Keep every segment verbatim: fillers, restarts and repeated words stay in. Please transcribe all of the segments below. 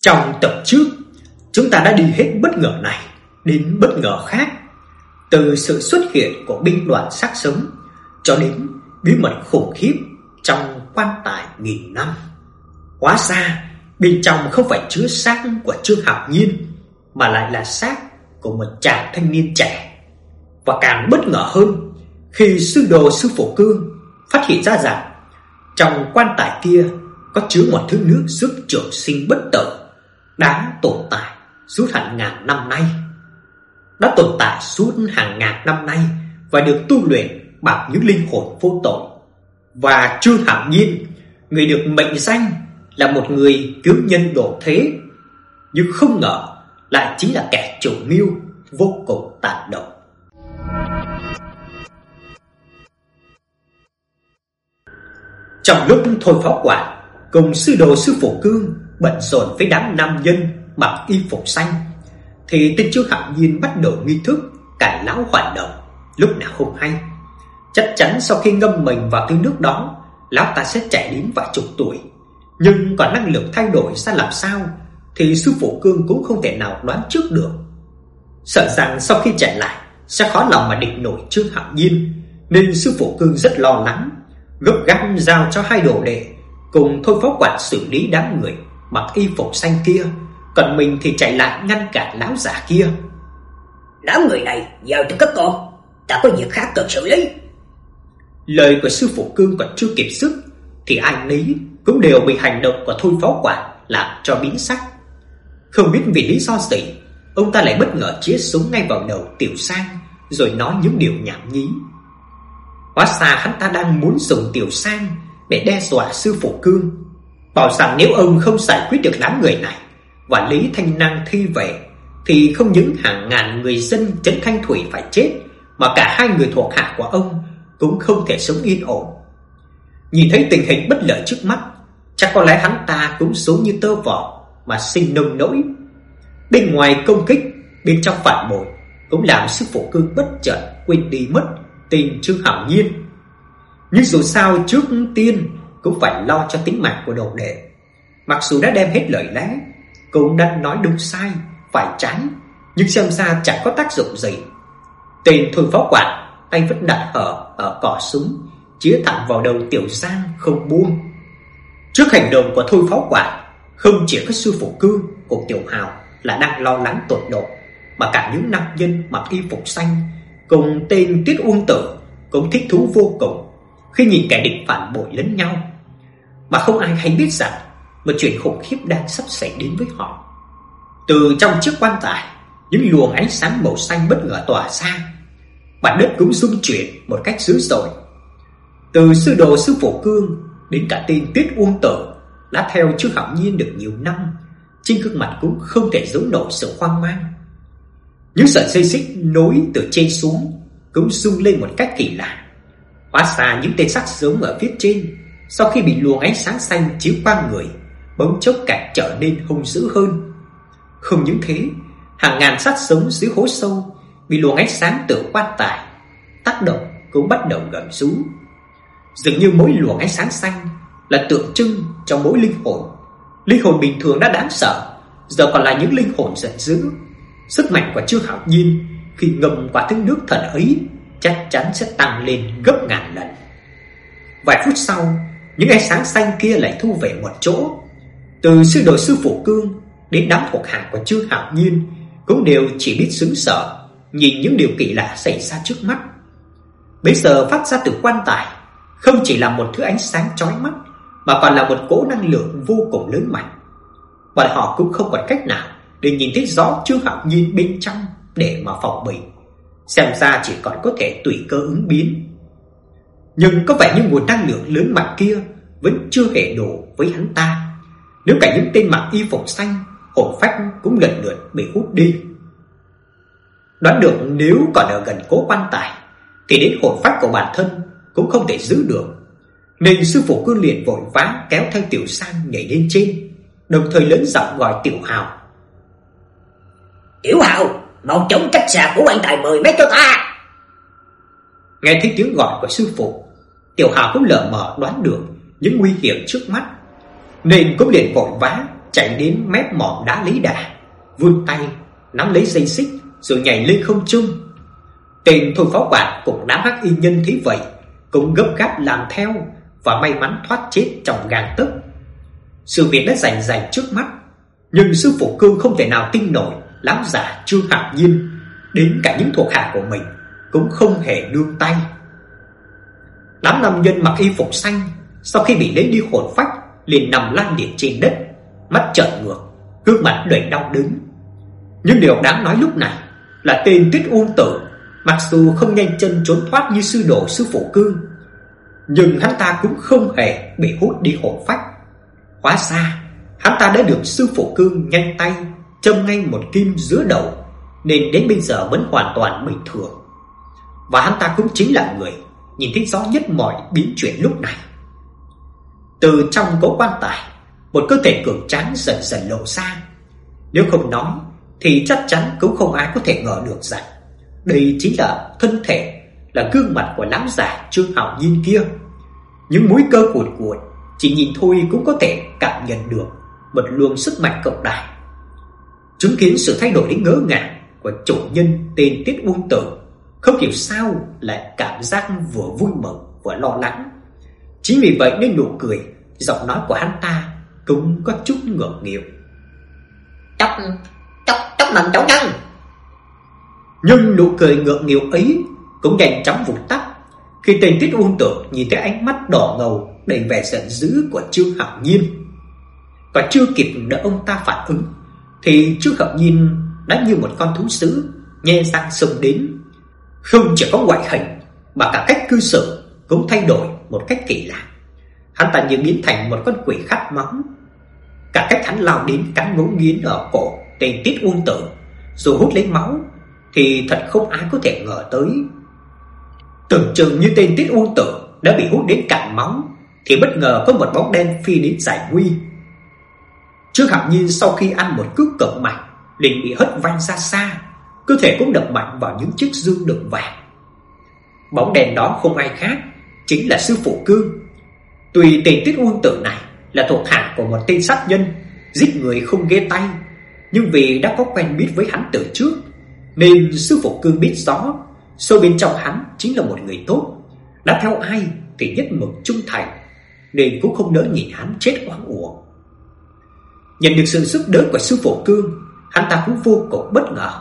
Trong tập trước, chúng ta đã đi hết bất ngờ này đến bất ngờ khác, từ sự xuất hiện của binh đoàn xác sống cho đến bí mật khủng khiếp trong quan tài nghìn năm. Hóa ra bên trong không phải chứa xác của Trương Hạo Nhiên, mà lại là xác của một chàng thanh niên trẻ. Và càng bất ngờ hơn khi sư đồ sư Phổ Cương phát hiện ra rằng trong quan tài kia có chứa một thứ nước giúp trường sinh bất tử đã tồn tại suốt hàng ngàn năm nay. Đã tồn tại suốt hàng ngàn năm nay và được tu luyện bằng những linh hồn vô tội. Và Trương Hạo Nhiên, người được mệnh danh là một người cứu nhân độ thế, nhưng không ngờ lại chính là kẻ chủ mưu vô cùng tàn độc. Trong lúc Thôi Pháo Quản cùng sư đồ sư Phổ Cương bận rộn với đám nam nhân mặc y phục xanh, thì tên Trương Hạo Nhiên bắt đầu nghi thức cải lão hoàn đồng lúc nào không hay. Chắc chắn sau khi ngâm mình vào thứ nước đó, lão ta sẽ chạy đến vài chục tuổi, nhưng còn năng lực thay đổi ra làm sao thì sư Phổ Cương cũng không thể nào đoán trước được. Sợ rằng sau khi chạy lại sẽ khó lòng mà địch nổi Trương Hạo Nhiên, nên sư Phổ Cương rất lo lắng, gấp gáp giao cho hai đồ đệ cùng Thôi Pháo Quản xử lý đám người mặc y phục xanh kia, còn mình thì chạy lại ngăn cản lão già kia. Đám người này giao cho các con, ta có việc khác cần xử lý. Lời của sư Phổ Cương còn chưa kịp dứt thì ai nấy cũng đều bị hành động của Thôi Pháo Quản làm cho biến sắc. Không biết vì lý do gì, ông ta lại bất ngờ chĩa súng ngay vào đầu Tiểu Sang, rồi nói những điều nhảm nhí. Hóa ra hắn ta đang muốn dùng Tiểu Sang để đe dọa sư Phổ Cương, bảo rằng nếu ông không giải quyết được đám người này và lấy Thanh Năng Thi về, thì không những hàng ngàn người dân trấn Thanh Thủy phải chết, mà cả hai người thuộc hạ của ông cũng không thể sống yên ổn. Nhìn thấy tình hình bất lợi trước mắt, chắc có lẽ hắn ta cũng giống như tơ vò mà sinh nông nỗi. Bên ngoài công kích, bên trong phản bội, cũng làm sư Phổ Cương bất chợt quên đi mất tên Trương Hạo Nhiên. Nhưng dù sao trước tiên cũng phải lo cho tính mạng của đồ đệ. Mặc dù đã đem hết lời lẽ, cũng đã nói đúng sai, phải trái, nhưng xem ra chẳng có tác dụng gì. Tên Thôi Pháo Quản tay vẫn đặt hở ở cò súng, chĩa thẳng vào đầu Tiểu Giang không buông. Trước hành động của Thôi Pháo Quản, không chỉ có sư Phổ Cương cùng Tiểu Hào là đang lo lắng tột độ, mà cả những nam nhân mặc y phục xanh cùng tên Tiết Uông Tử cũng thích thú vô cùng khi nhìn kẻ địch phản bội lẫn nhau. Mà không ai hay biết rằng một chuyện khủng khiếp đang sắp xảy đến với họ. Từ trong chiếc quan tài, những luồng ánh sáng màu xanh bất ngờ tỏa ra, mặt đất cũng rung chuyển một cách dữ dội. Từ sư đồ sư Phổ Cương đến cả tên Tiết Uông Tử đã theo Trương Hạo Nhiên được nhiều năm, trên gương mặt cũng không thể giấu nổi sự hoang mang. Những sợi dây xích nối từ trên xuống cũng rung lên một cách kỳ lạ. Hóa ra những tên sát sống ở phía trên, sau khi bị luồng ánh sáng xanh chiếu qua người, bỗng chốc càng trở nên hung dữ hơn. Không những thế, hàng ngàn sát sống dưới hố sâu bị luồng ánh sáng từ quan tài tác động cũng bắt đầu gầm rú. Dường như mỗi luồng ánh sáng xanh là tượng trưng cho mỗi linh hồn. Linh hồn bình thường đã đáng sợ, giờ còn là những linh hồn giận dữ. Sức mạnh của Trương Hạo Nhiên khi ngâm qua thứ nước thần ấy chắc chắn sẽ tăng lên gấp ngàn lần. Vài phút sau, những ánh sáng xanh kia lại thu về một chỗ. Từ sư đồ sư Phổ Cương đến đám thuộc hạ của Trương Hạo Nhiên cũng đều chỉ biết sững sờ nhìn những điều kỳ lạ xảy ra trước mắt. Bây giờ phát ra từ quan tài không chỉ là một thứ ánh sáng chói mắt, mà còn là một cỗ năng lượng vô cùng lớn mạnh. Bọn họ cũng không còn cách nào để nhìn thấy rõ Trương Hạo Nhiên bên trong để mà phòng bị. Xem ra chỉ còn có thể tùy cơ ứng biến. Nhưng có vẻ như nguồn năng lượng lớn mạnh kia vẫn chưa hề đủ với hắn ta. Nếu cả những tên mặc y phục xanh, hồn phách cũng lần lượt bị hút đi. Đoán được nếu còn ở gần cố quan tài thì đến hồn phách của bản thân cũng không thể giữ được, nên sư Phổ Cương liền vội vã kéo theo Tiểu Sang nhảy lên trên, đồng thời lớn giọng gọi Tiểu Hào. Tiểu Hào, mau chống cách xa của quan tài mười mét cho ta. Nghe thấy tiếng gọi của sư phụ, Tiểu Hào cũng lờ mờ đoán được những nguy hiểm trước mắt, nên cũng liền vội vã chạy đến mép mỏm đá lấy đà, vươn tay nắm lấy dây xích rồi nhảy lên không trung. Tên thôi pháo quản cùng đám hắc y nhân thấy vậy cũng gấp gáp làm theo và may mắn thoát chết trong gang tấc. Sự việc đã rành rành trước mắt, nhưng sư phụ Cương không thể nào tin nổi lão già Trương Hạo Nhiên, đến cả những thuộc hạ của mình cũng không hề nương tay. Đám nam nhân mặc y phục xanh sau khi bị lấy đi hồn phách liền nằm lăn liệt trên đất, mắt trợn ngược, gương mặt đầy đau đớn. Nhưng điều đáng nói lúc này là tên Tuyết Uông Tử, mặc dù không nhanh chân trốn thoát như sư đồ sư phụ Cương, nhưng hắn ta cũng không hề bị hút đi hồn phách. Hóa ra hắn ta đã được sư phụ Cương nhanh tay châm ngay một kim giữa đầu, nên đến bây giờ vẫn hoàn toàn bình thường. Và hắn ta cũng chính là người nhìn thấy rõ nhất mọi biến chuyển lúc này. Từ trong cỗ quan tài, một cơ thể cường tráng dần dần lộ ra. Nếu không nói thì chắc chắn cũng không ai có thể ngờ được rằng đây chính là thân thể, là gương mặt của lão già Trương Hạo Nhiên kia. Những múi cơ cuồn cuộn, chỉ nhìn thôi cũng có thể cảm nhận được một luồng sức mạnh cực đại. Chứng kiến sự thay đổi đến ngỡ ngàng của chủ nhân tên Tiết Uông Tử, không hiểu sao lại cảm giác vừa vui mừng vừa lo lắng. Chính vì vậy nên nụ cười, giọng nói của hắn ta cũng có chút ngượng nghịu. Chúc, chúc, chúc mừng chủ nhân. Nhưng nụ cười ngượng nghịu ấy cũng nhanh chóng vụt tắt khi tên Tiết Uông Tử nhìn thấy ánh mắt đỏ ngầu đầy vẻ giận dữ của Trương Hạo Nhiên. Và chưa kịp đợi ông ta phản ứng thì Trương Hạo Nhiên đã như một con thú dữ nhe răng xông đến. Không chỉ có ngoại hình mà cả cách cư xử cũng thay đổi một cách kỳ lạ. Hắn ta như biến thành một con quỷ khát máu. Cả cách hắn lao đến cắn ngấu nghiến ở cổ tên Tiết Uông Tử rồi hút lấy máu thì thật không ai có thể ngờ tới. Tưởng chừng như tên Tiết Uông Tử đã bị hút đến cạn máu thì bất ngờ có một bóng đen phi đến giải nguy. Trương Hạo Nhiên sau khi ăn một cước cực mạnh liền bị hất văng ra xa, cơ thể cũng đập mạnh vào những chiếc dương đựng vàng. Bóng đèn đó không ai khác, chính là sư phụ Cương. Tuy tên Tiết Uông Tử này là thuộc hạ của một tên sát nhân, giết người không ghê tay, nhưng vì đã có quen biết với hắn từ trước, nên sư phụ Cương biết rõ sâu bên trong hắn chính là một người tốt, đã theo ai thì nhất mực trung thành, nên cũng không nỡ nhìn hắn chết oan uổng. Nhận được sự giúp đỡ của sư phụ Cương, hắn ta cũng vô cùng bất ngờ.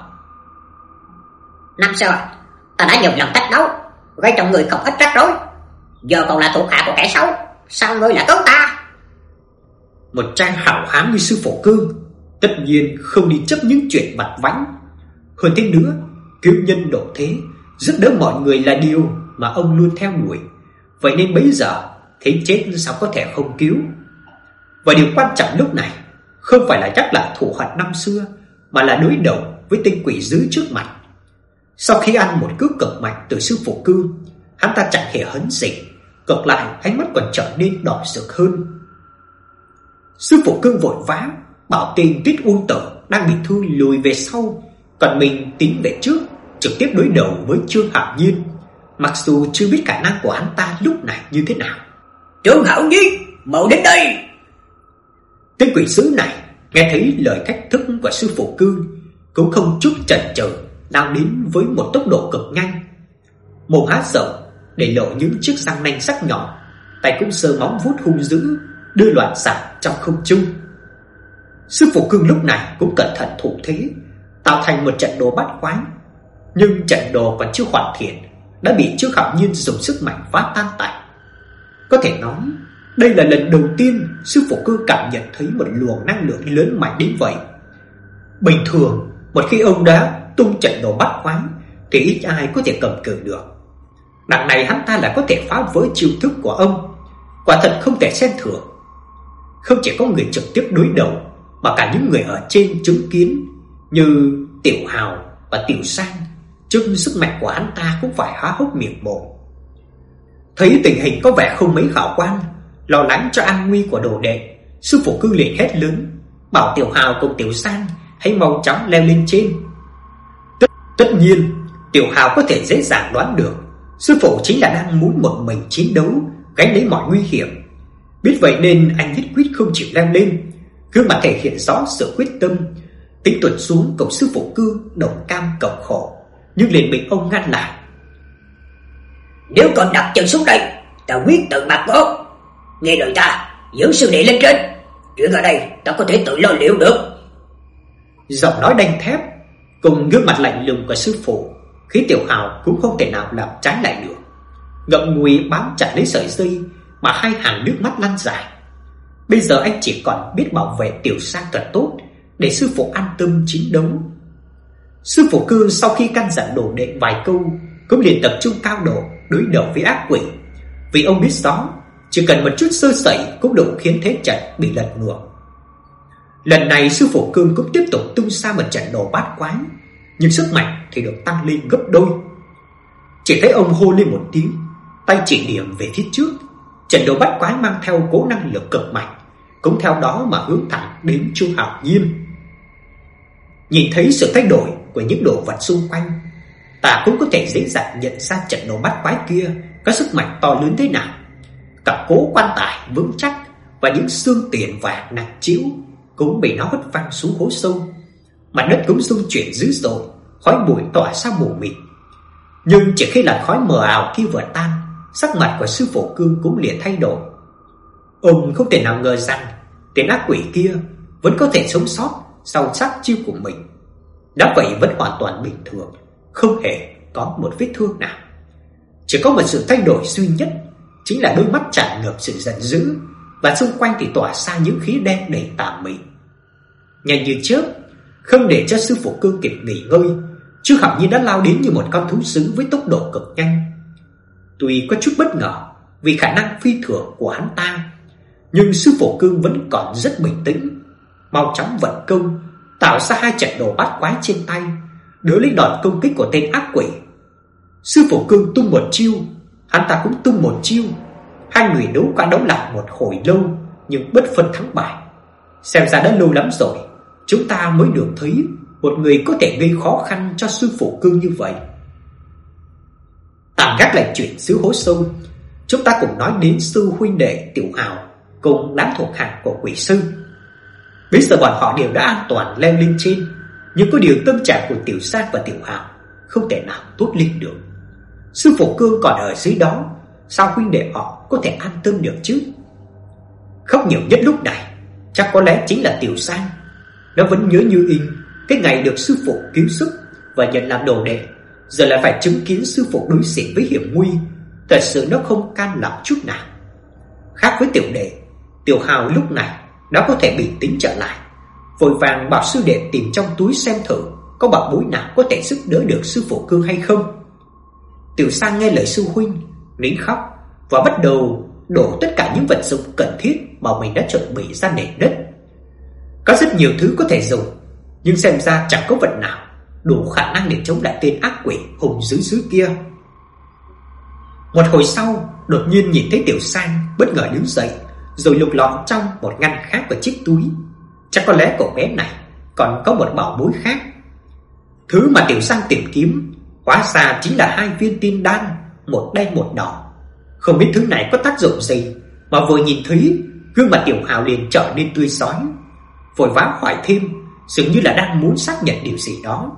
Năm xưa ta đã nhiều lần thách đấu, gây trong người không ít rắc rối, giờ còn là thuộc hạ của kẻ xấu, sao ngươi lại cứu ta? Một trang hảo hán như sư phụ Cương tất nhiên không đi chấp những chuyện vặt vãnh. Hơn thế nữa, cứu nhân độ thế, giúp đỡ mọi người là điều mà ông luôn theo đuổi. Vậy nên bấy giờ thấy chết sao có thể không cứu. Và điều quan trọng lúc này không phải là nhắc lại thù hận năm xưa, mà là đối đầu với tên quỷ dữ trước mặt. Sau khi ăn một cước cực mạnh từ sư phụ Cương, hắn ta chẳng hề hấn gì, ngược lại ánh mắt còn trở nên đỏ rực hơn. Sư phụ Cương vội vã bảo tên Tiết Uông Tử đang bị thương lùi về sau, còn mình tiến về trước, trực tiếp đối đầu với Trương Hạo Nhiên, mặc dù chưa biết khả năng của hắn ta lúc này như thế nào. Trương Hạo Nhiên, mau đến đây! Tên quỷ sứ này nghe thấy lời cách thức của sư phụ Cương cũng không chút chần chừ lao đến với một tốc độ cực nhanh. Mồm há rộng để lộ những chiếc răng nanh sắc nhọn, tay cũng giơ móng vuốt hung dữ đưa loạn xạ trong không trung. Sư phụ Cương lúc này cũng cẩn thận thủ thế, tạo thành một trận đồ bát quái. Nhưng trận đồ còn chưa hoàn thiện đã bị Trương Hạo Nhiên dùng sức mạnh phá tan tành. Có thể nói đây là lần đầu tiên sư phụ Cương cảm nhận thấy một luồng năng lượng lớn mạnh đến vậy. Bình thường một khi ông đã tung trận đồ bát quái thì ít ai có thể cầm cự được. Đằng này hắn ta lại có thể phá vỡ chiêu thức của ông, quả thật không thể xem thường. Không chỉ có người trực tiếp đối đầu, mà cả những người ở trên chứng kiến như Tiểu Hào và Tiểu Sang, trước sức mạnh của hắn ta cũng phải há hốc miệng mồm. Thấy tình hình có vẻ không mấy khả quan, lo lắng cho an nguy của đồ đệ, sư phụ Cương liền hét lớn, bảo Tiểu Hào cùng Tiểu Sang hãy mau chóng leo lên trên. Tất, tất nhiên Tiểu Hào có thể dễ dàng đoán được sư phụ chính là đang muốn một mình chiến đấu, gánh lấy mọi nguy hiểm. Biết vậy nên anh nhất quyết không chịu leo lên, gương mặt thể hiện rõ sự quyết tâm. Tính tuột xuống cổng sư phụ Cương đồng cam cộng khổ, nhưng liền bị ông ngăn lại. Nếu còn đặt chân xuống đây, ta quyết tự mặt ngó. Nghe lời ta, dẫn sư đệ lên trên. Chuyện ở đây ta có thể tự lo liệu được. Giọng nói đanh thép cùng gương mặt lạnh lùng của sư phụ khiến Tiểu Hào cũng không thể nào làm trái lại được. Ngậm ngùi bám chặt lấy sợi dây mà hai hàng nước mắt lăn dài. Bây giờ anh chỉ còn biết bảo vệ Tiểu Sang thật tốt để sư phụ an tâm chiến đấu. Sư phụ Cương sau khi căn dặn đồ đệ vài câu cũng liền tập trung cao độ đối đầu với ác quỷ, vì ông biết rõ chỉ cần một chút sơ sẩy cũng đủ khiến thế trận bị lật ngược. Lần này sư phụ Cương cũng tiếp tục tung ra một trận đồ bát quái, nhưng sức mạnh thì được tăng lên gấp đôi. Chỉ thấy ông hô lên một tiếng, tay chỉ điểm về phía trước. Trận đồ bát quái mang theo cỗ năng lực cực mạnh, cũng theo đó mà hướng thẳng đến Chu Hạo Nhiên. Nhìn thấy sự thay đổi của những đồ vật xung quanh, ta cũng có thể dễ dàng nhận ra trận đồ bát quái kia có sức mạnh to lớn thế nào. Cả cố quan tài vững chắc và những xương tiền vàng nặng trĩu cũng bị nó hất văng xuống hố sâu. Mặt đất cũng rung chuyển dữ dội, khói bụi tỏa ra mù mịt. Nhưng chỉ khi làn khói mờ ảo kia vừa tan, sắc mặt của sư phụ Cương cũng liền thay đổi. Ông không thể nào ngờ rằng tên ác quỷ kia vẫn có thể sống sót sau sát chiêu của mình. Đã vậy vẫn hoàn toàn bình thường, không hề có một vết thương nào. Chỉ có một sự thay đổi duy nhất, chính là đôi mắt tràn ngập sự giận dữ, và xung quanh thì tỏa ra những khí đen đầy tà mị. Nhanh như chớp, không để cho sư phụ Cương kịp nghỉ ngơi, Chu Hạo Nhiên đã lao đến như một con thú dữ với tốc độ cực nhanh. Tuy có chút bất ngờ vì khả năng phi thường của hắn ta, nhưng sư phụ Cương vẫn còn rất bình tĩnh, mau chóng vận công, tạo ra hai trận đồ bát quái trên tay, đỡ lấy đòn công kích của tên ác quỷ. Sư phụ Cương tung một chiêu, hắn ta cũng tung một chiêu. Hai người đấu qua đấu lại một hồi lâu, nhưng bất phân thắng bại. Xem ra đã lâu lắm rồi chúng ta mới được thấy một người có thể gây khó khăn cho sư phụ Cương như vậy. Tạm gác lại chuyện xứ hố sâu, chúng ta cùng nói đến sư huynh đệ Tiểu Hào cùng đám thuộc hạ của quỷ sư. Bây giờ bọn họ đều đã an toàn leo lên trên, nhưng có điều tâm trạng của Tiểu Sang và Tiểu Hào không thể nào tốt lên được. Sư phụ Cương còn ở dưới đó, sao huynh đệ họ có thể an tâm được chứ? Khóc nhiều nhất lúc này chắc có lẽ chính là Tiểu Sang. Nó vẫn nhớ như in cái ngày được sư phụ cứu sức và nhận làm đồ đệ, giờ lại phải chứng kiến sư phụ đối diện với hiểm nguy. Thật sự nó không can lòng chút nào. Khác với tiểu đệ, Tiểu Hào lúc này đã có thể bình tĩnh trở lại, vội vàng bảo sư đệ tìm trong túi xem thử có bảo bối nào có thể giúp đỡ được sư phụ Cương hay không. Tiểu Sang nghe lời sư huynh, nín khóc và bắt đầu đổ tất cả những vật dụng cần thiết mà mình đã chuẩn bị ra nền đất. Có rất nhiều thứ có thể dùng, nhưng xem ra chẳng có vật nào đủ khả năng để chống lại tên ác quỷ hùng dữ dữ kia. Một hồi sau, đột nhiên nhìn thấy Tiểu Sang bất ngờ đứng dậy, rồi lục lọi trong một ngăn khác của chiếc túi. Chắc có lẽ cậu bé này còn có một bảo bối khác. Thứ mà Tiểu Sang tìm kiếm hóa ra chính là hai viên tiên đan, một đen một đỏ. Không biết thứ này có tác dụng gì, mà vừa nhìn thấy, gương mặt Tiểu Hào liền trở nên tươi rói, vội vã hỏi thêm, dường như là đang muốn xác nhận điều gì đó.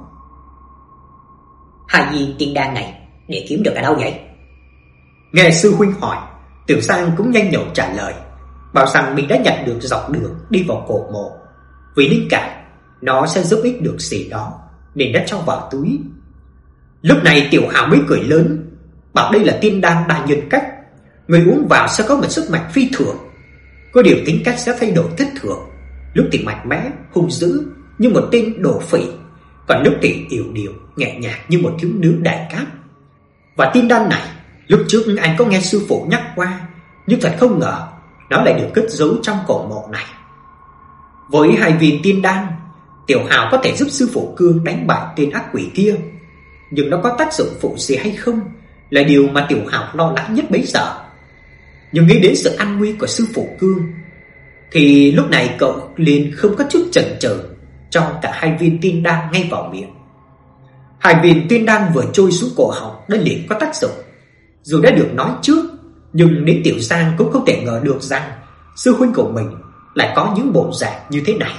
Hai viên tiên đan này để kiếm được ở đâu vậy? Nghe sư huynh hỏi, Tiểu Sang cũng nhanh nhẩu trả lời, bảo rằng mình đã nhận được dọc đường đi vào cổ mộ, vì linh cảm nó sẽ giúp ích được gì đó nên đã cho vào túi. Lúc này Tiểu Hào mới cười lớn, bảo đây là tiên đan đa nhân cách, người uống vào sẽ có một sức mạnh phi thường. Có điều tính cách sẽ thay đổi thất thường, lúc thì mạnh mẽ hung dữ như một tên đổ phỉ, còn lúc thì yếu điệu nhẹ nhàng như một thiếu nữ đại cát. Và tiên đan này lúc trước anh có nghe sư phụ nhắc qua, nhưng thật không ngờ nó lại được cất giấu trong cổ mộ này. Với hai viên tiên đan, Tiểu Hào có thể giúp sư phụ Cương đánh bại tên ác quỷ kia, nhưng nó có tác dụng phụ gì hay không là điều mà Tiểu Hào lo lắng nhất bấy giờ. Nhưng nghĩ đến sự an nguy của sư phụ Cương thì lúc này cậu liền không có chút chần chừ, cho cả hai viên tiên đan ngay vào miệng. Hai viên tiên đan vừa trôi xuống cổ họng đã liền có tác dụng. Dù đã được nói trước, nhưng đến Tiểu Sang cũng không thể ngờ được rằng sư huynh của mình lại có những bộ dạng như thế này.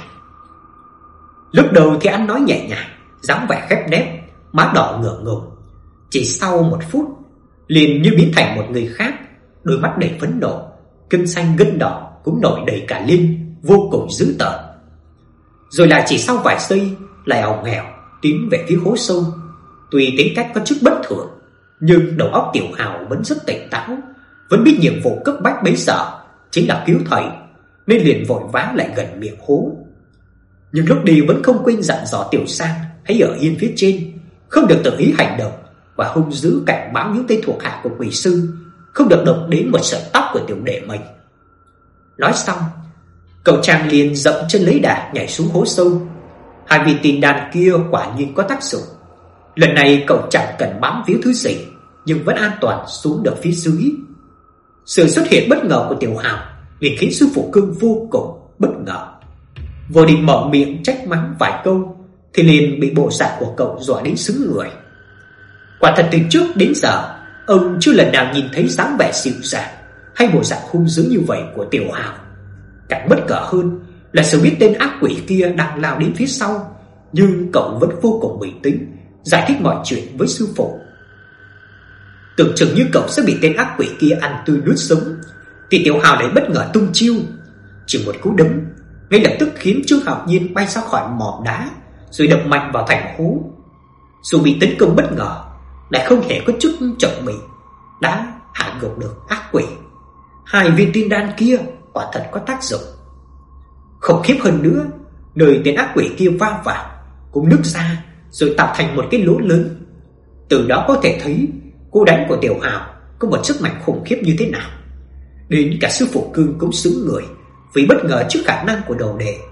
Lúc đầu thì anh nói nhẹ nhàng, dáng vẻ khép nép, má đỏ ngượng ngùng. Chỉ sau một phút liền như biến thành một người khác, đôi mắt đầy phẫn nộ, gân xanh gân đỏ cũng nổi đầy cả lên, vô cùng dữ tợn. Rồi lại chỉ sau vài giây lại ào nghèo tiến về phía hố sâu. Tuy tính cách có chút bất thường, nhưng đầu óc Tiểu Hào vẫn rất tỉnh táo, vẫn biết nhiệm vụ cấp bách bấy giờ chính là cứu thầy, nên liền vội vã lại gần miệng hố. Nhưng lúc đi vẫn không quên dặn dò Tiểu Sang hãy ở yên phía trên, không được tự ý hành động, và hung dữ cảnh báo những tên thuộc hạ của quỷ sư không được động đến một sợi tóc của tiểu đệ mình. Nói xong, cậu chàng liền dậm chân lấy đà nhảy xuống hố sâu. Hai viên tin đan kia quả nhiên có tác dụng. Lần này cậu chẳng cần bám víu thứ gì, nhưng vẫn an toàn xuống được phía dưới. Sự xuất hiện bất ngờ của Tiểu Hào liền khiến sư phụ Cương vô cùng bất ngờ. Vừa định mở miệng trách mắng vài câu thì liền bị bộ dạng của cậu dọa đến sững người. Quả thật từ trước đến giờ ông chưa lần nào nhìn thấy dáng vẻ dịu dàng hay bộ dạng hung dữ như vậy của Tiểu Hào. Càng bất ngờ hơn là sự biết tên ác quỷ kia đang lao đến phía sau, nhưng cậu vẫn vô cùng bình tĩnh giải thích mọi chuyện với sư phụ. Tưởng chừng như cậu sẽ bị tên ác quỷ kia ăn tươi nuốt sống, thì Tiểu Hào lại bất ngờ tung chiêu, chỉ một cú đấm ngay lập tức khiến Trương Hạo Nhiên bay ra khỏi mỏm đá rồi đập mạnh vào thành hố. Dù bị tấn công bất ngờ, lại không hề có chút chuẩn bị, đã hạ gục được ác quỷ. Hai viên tin đan kia quả thật có tác dụng. Khủng khiếp hơn nữa, nơi tên ác quỷ kia va vào cũng nứt ra rồi tạo thành một cái lỗ lớn. Từ đó có thể thấy cú đánh của Tiểu Hào có một sức mạnh khủng khiếp như thế nào. Đến cả sư phụ Cương cũng sững người vì bất ngờ trước khả năng của đồ đệ.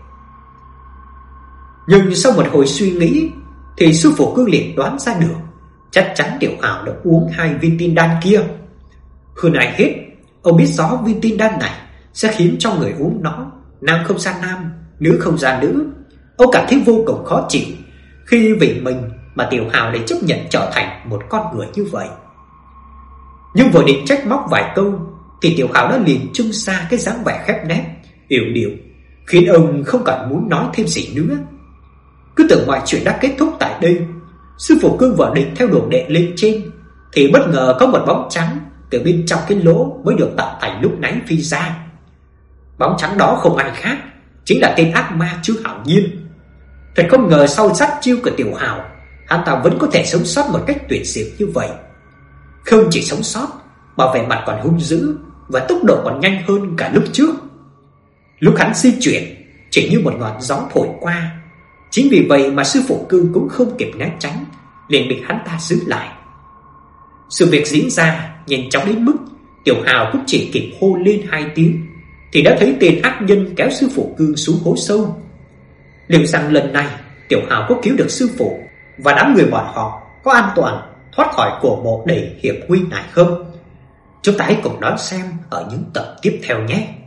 Nhưng sau một hồi suy nghĩ thì sư phụ Cương liền đoán ra được chắc chắn Tiểu Hào đã uống hai viên tin đan kia. Hơn ai hết, ông biết rõ viên tin đan này sẽ khiến cho người uống nó nam không ra nam, nữ không ra nữ. Ông cảm thấy vô cùng khó chịu khi vì mình mà Tiểu Hào để chấp nhận trở thành một con người như vậy. Nhưng vừa định trách móc vài câu thì Tiểu Hào đã liền trưng ra cái dáng vẻ khép nép, yểu điệu, khiến ông không còn muốn nói thêm gì nữa. Cứ tưởng mọi chuyện đã kết thúc tại đây, sư phụ Cương vừa định theo đồ đệ lên trên thì bất ngờ có một bóng trắng từ bên trong cái lỗ mới được tạo thành lúc nãy phi ra. Bóng trắng đó không ai khác, chính là tên ác ma Trương Hạo Nhiên. Thật không ngờ sau sát chiêu của Tiểu Hào, hắn ta vẫn có thể sống sót một cách tuyệt diệu như vậy. Không chỉ sống sót mà vẻ mặt còn hung dữ và tốc độ còn nhanh hơn cả lúc trước. Lúc hắn di chuyển chỉ như một ngọn gió thổi qua. Chính vì vậy mà sư phụ Cương cũng không kịp né tránh, liền bị hắn ta giữ lại. Sự việc diễn ra nhanh chóng đến mức Tiểu Hào cũng chỉ kịp hô lên hai tiếng thì đã thấy tên ác nhân kéo sư phụ Cương xuống hố sâu. Liệu rằng lần này Tiểu Hào có cứu được sư phụ và đám người bọn họ có an toàn thoát khỏi cổ mộ đầy hiểm nguy này không? Chúng ta hãy cùng đón xem ở những tập tiếp theo nhé.